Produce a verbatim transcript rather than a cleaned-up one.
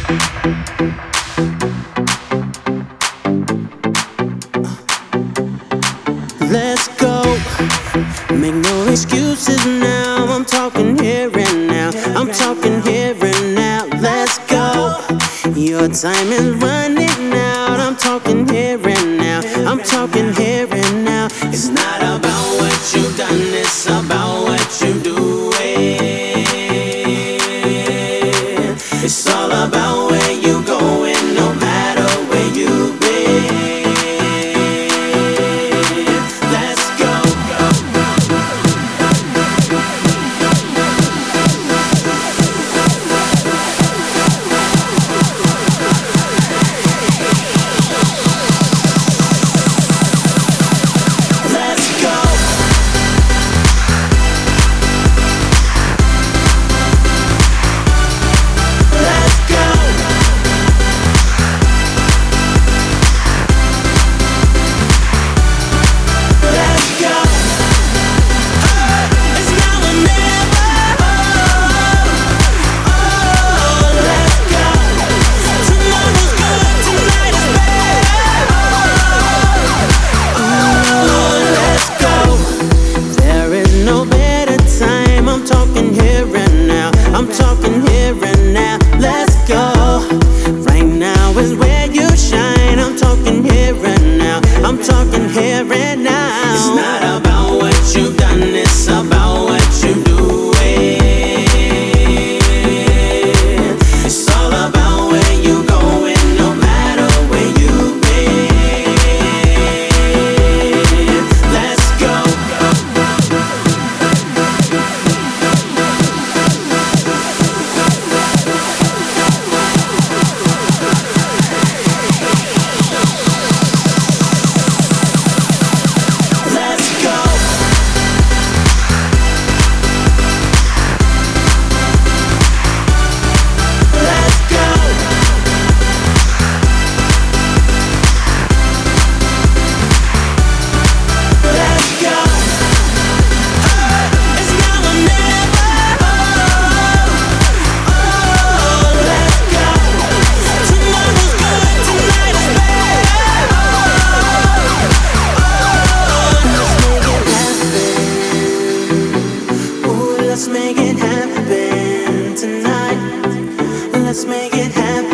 Let's go. Make no excuses now. I'm talking here and now. I'm talking here and now. Let's go. Your time is running out. I'm talking here and now. I'm talking here and now. It's not about what you've done, it's about what you're doing. It's all about where you're going, no matter where you've been. I'm talking here and now, let's go. Right now is where you shine. I'm talking here and now, I'm talking here and now. It's not about what you've done, it's about what you're doing. It's all about where you're going, no matter where you've been. Let's go. Let's make it happen tonight. Let's make it happen.